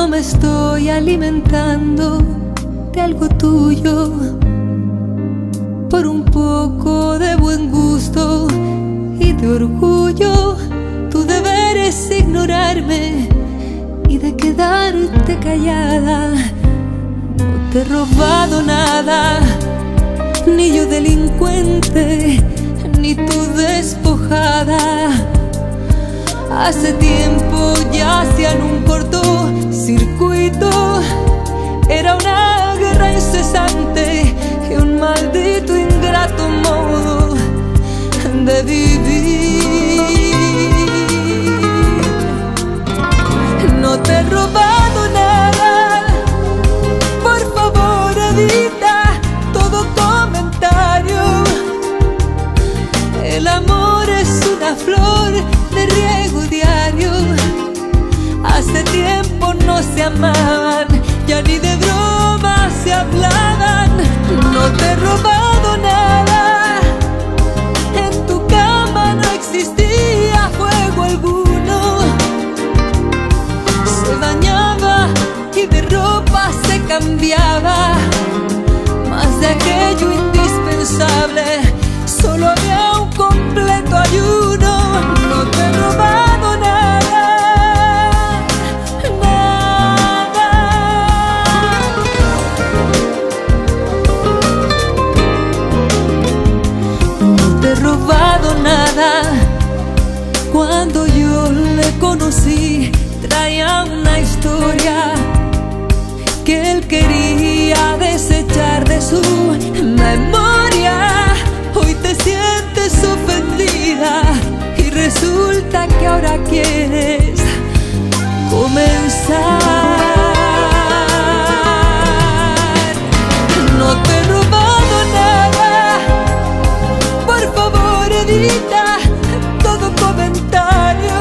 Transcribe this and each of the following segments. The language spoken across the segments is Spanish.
no me estoy alimentando de algo tuyo. Por un poco de buen gusto y de orgullo, tú deberes ignorarme y de quedarte callada. No te he robado nada, ni yo delincuente, ni tú despojada. Hace tiempo ya hacían un cortocircuito. Era una guerra incesante y un maldito ingrato modo de vivir. No te he robado nada, por favor evita todo comentario. El amor es una flor de riego diario. Hace tiempo no se amaban, ya ni de broma se hablaban. No te he robado nada, en tu cama no existía fuego alguno. Se bañaba y de ropa se cambiaba, más de aquello indispensable solo había un completo ayuno. No te he robado nada, nada. No te he robado nada. Cuando yo le conocí traía una historia que él quería desechar de su memoria. Hoy te sientes ofendida y resulta que ahora quieres comenzar. No te he robado nada, por favor evita todo comentario.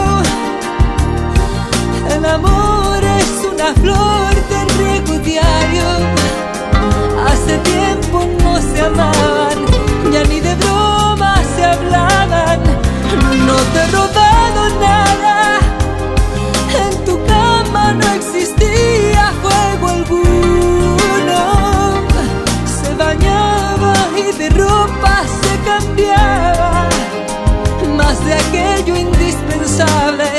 El amor es una flor de riego diario. Hace tiempo no se amaban, ya ni de broma se hablaban. No te he robado nada, en tu cama no existía fuego alguno. Se bañaba y de ropa se cambiaba, más de aquello indispensable